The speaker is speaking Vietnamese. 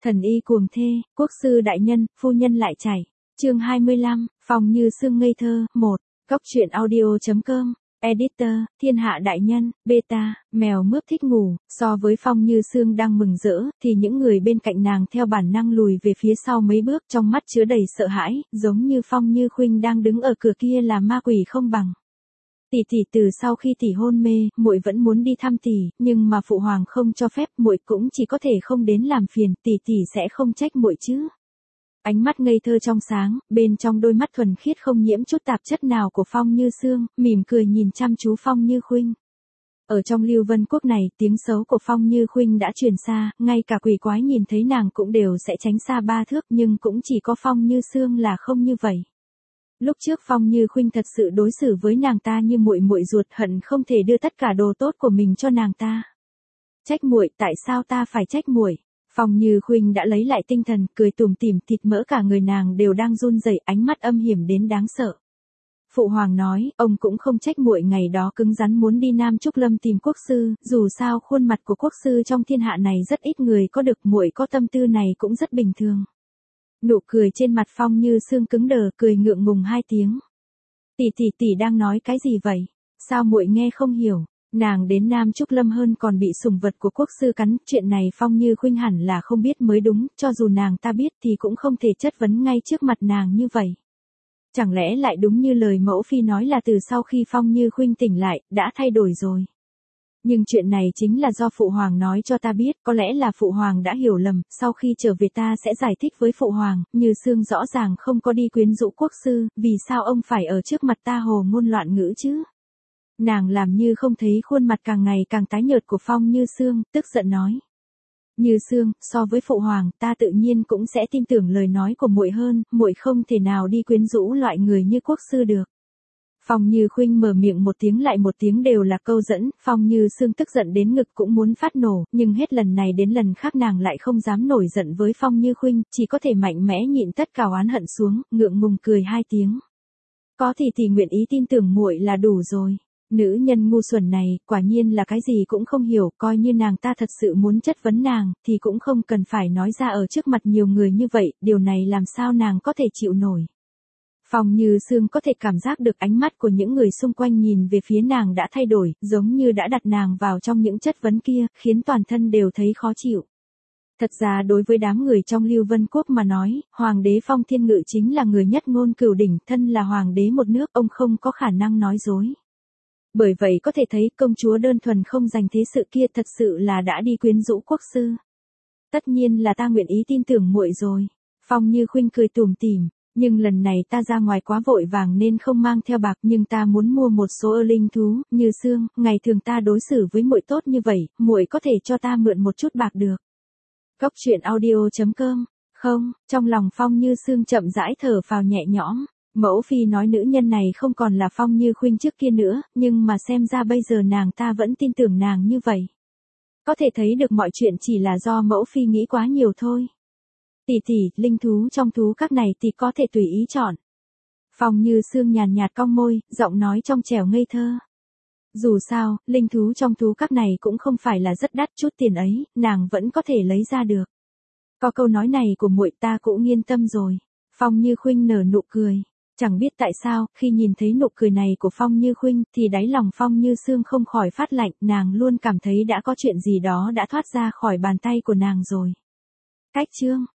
Thần y cuồng thê, quốc sư đại nhân, phu nhân lại chảy. Chương 25, Phong Như Sương ngây thơ, 1. Góc truyện audio.com. Editor, Thiên Hạ đại nhân, beta, mèo mướp thích ngủ. So với Phong Như Sương đang mừng rỡ, thì những người bên cạnh nàng theo bản năng lùi về phía sau mấy bước, trong mắt chứa đầy sợ hãi, giống như Phong Như Khuynh đang đứng ở cửa kia là ma quỷ không bằng. Tỷ từ sau khi tỷ hôn mê, muội vẫn muốn đi thăm tỷ, nhưng mà phụ hoàng không cho phép, muội cũng chỉ có thể không đến làm phiền, tỷ sẽ không trách muội chứ? Ánh mắt ngây thơ trong sáng, bên trong đôi mắt thuần khiết không nhiễm chút tạp chất nào của Phong Như Sương, mỉm cười nhìn chăm chú Phong Như Khuynh. Ở trong Lưu Vân Quốc này, tiếng xấu của Phong Như Khuynh đã truyền xa, ngay cả quỷ quái nhìn thấy nàng cũng đều sẽ tránh xa 3 thước, nhưng cũng chỉ có Phong Như Sương là không như vậy. Lúc trước Phong Như Khuynh thật sự đối xử với nàng ta như muội muội ruột, hận không thể đưa tất cả đồ tốt của mình cho nàng ta. Trách muội, tại sao ta phải trách muội? Phong Như Khuynh đã lấy lại tinh thần, cười tủm tỉm, thịt mỡ cả người nàng đều đang run rẩy, ánh mắt âm hiểm đến đáng sợ. Phụ hoàng nói, ông cũng không trách muội ngày đó cứng rắn muốn đi Nam Trúc Lâm tìm quốc sư, dù sao khuôn mặt của quốc sư trong thiên hạ này rất ít người có được, muội có tâm tư này cũng rất bình thường. Nụ cười trên mặt Phong Như Sương cứng đờ, cười ngượng ngùng 2 tiếng. Tỷ đang nói cái gì vậy? Sao muội nghe không hiểu? Nàng đến Nam Trúc Lâm hơn còn bị sủng vật của quốc sư cắn, chuyện này Phong Như Khuynh hẳn là không biết mới đúng, cho dù nàng ta biết thì cũng không thể chất vấn ngay trước mặt nàng như vậy. Chẳng lẽ lại đúng như lời mẫu phi nói là từ sau khi Phong Như Khuynh tỉnh lại, đã thay đổi rồi? Nhưng chuyện này chính là do phụ hoàng nói cho ta biết, có lẽ là phụ hoàng đã hiểu lầm, sau khi trở về ta sẽ giải thích với phụ hoàng, Như Sương rõ ràng không có đi quyến rũ quốc sư, vì sao ông phải ở trước mặt ta hồ ngôn loạn ngữ chứ? Nàng làm như không thấy khuôn mặt càng ngày càng tái nhợt của Phong Như Sương, tức giận nói. Như Sương, so với phụ hoàng, ta tự nhiên cũng sẽ tin tưởng lời nói của muội hơn, muội không thể nào đi quyến rũ loại người như quốc sư được. Phong Như Khuynh mở miệng một tiếng lại một tiếng đều là câu dẫn, Phong Như Sương tức giận đến ngực cũng muốn phát nổ, nhưng hết lần này đến lần khác nàng lại không dám nổi giận với Phong Như Khuynh, chỉ có thể mạnh mẽ nhịn tất cả oán hận xuống, ngượng ngùng cười 2 tiếng. Có thì nguyện ý tin tưởng muội là đủ rồi. Nữ nhân ngu xuẩn này, quả nhiên là cái gì cũng không hiểu, coi như nàng ta thật sự muốn chất vấn nàng, thì cũng không cần phải nói ra ở trước mặt nhiều người như vậy, điều này làm sao nàng có thể chịu nổi. Phong Như Sương có thể cảm giác được ánh mắt của những người xung quanh nhìn về phía nàng đã thay đổi, giống như đã đặt nàng vào trong những chất vấn kia, khiến toàn thân đều thấy khó chịu. Thật ra đối với đám người trong Lưu Vân Quốc mà nói, Hoàng đế Phong Thiên Ngự chính là người nhất ngôn cửu đỉnh, thân là Hoàng đế một nước, ông không có khả năng nói dối. Bởi vậy có thể thấy công chúa đơn thuần không dành thế sự kia thật sự là đã đi quyến rũ quốc sư. Tất nhiên là ta nguyện ý tin tưởng muội rồi. Phong Như Khuynh cười tủm tỉm, nhưng lần này ta ra ngoài quá vội vàng nên không mang theo bạc, nhưng ta muốn mua một số linh thú. Như Sương, ngày thường ta đối xử với muội tốt như vậy, muội có thể cho ta mượn một chút bạc được. Góc truyện audio.com. Không, trong lòng Phong Như Sương chậm rãi thở phào nhẹ nhõm. Mẫu phi nói nữ nhân này không còn là Phong Như Khuynh trước kia nữa, nhưng mà xem ra bây giờ nàng ta vẫn tin tưởng nàng như vậy. Có thể thấy được mọi chuyện chỉ là do mẫu phi nghĩ quá nhiều thôi. Tỷ, linh thú trong thú các này thì có thể tùy ý chọn. Phong Như Sương nhàn nhạt cong môi, giọng nói trong trẻo ngây thơ. Dù sao, linh thú trong thú các này cũng không phải là rất đắt, chút tiền ấy, nàng vẫn có thể lấy ra được. Có câu nói này của muội ta cũng yên tâm rồi. Phong Như Khuynh nở nụ cười. Chẳng biết tại sao, khi nhìn thấy nụ cười này của Phong Như Khuynh, thì đáy lòng Phong Như Sương không khỏi phát lạnh, nàng luôn cảm thấy đã có chuyện gì đó đã thoát ra khỏi bàn tay của nàng rồi. Cách chương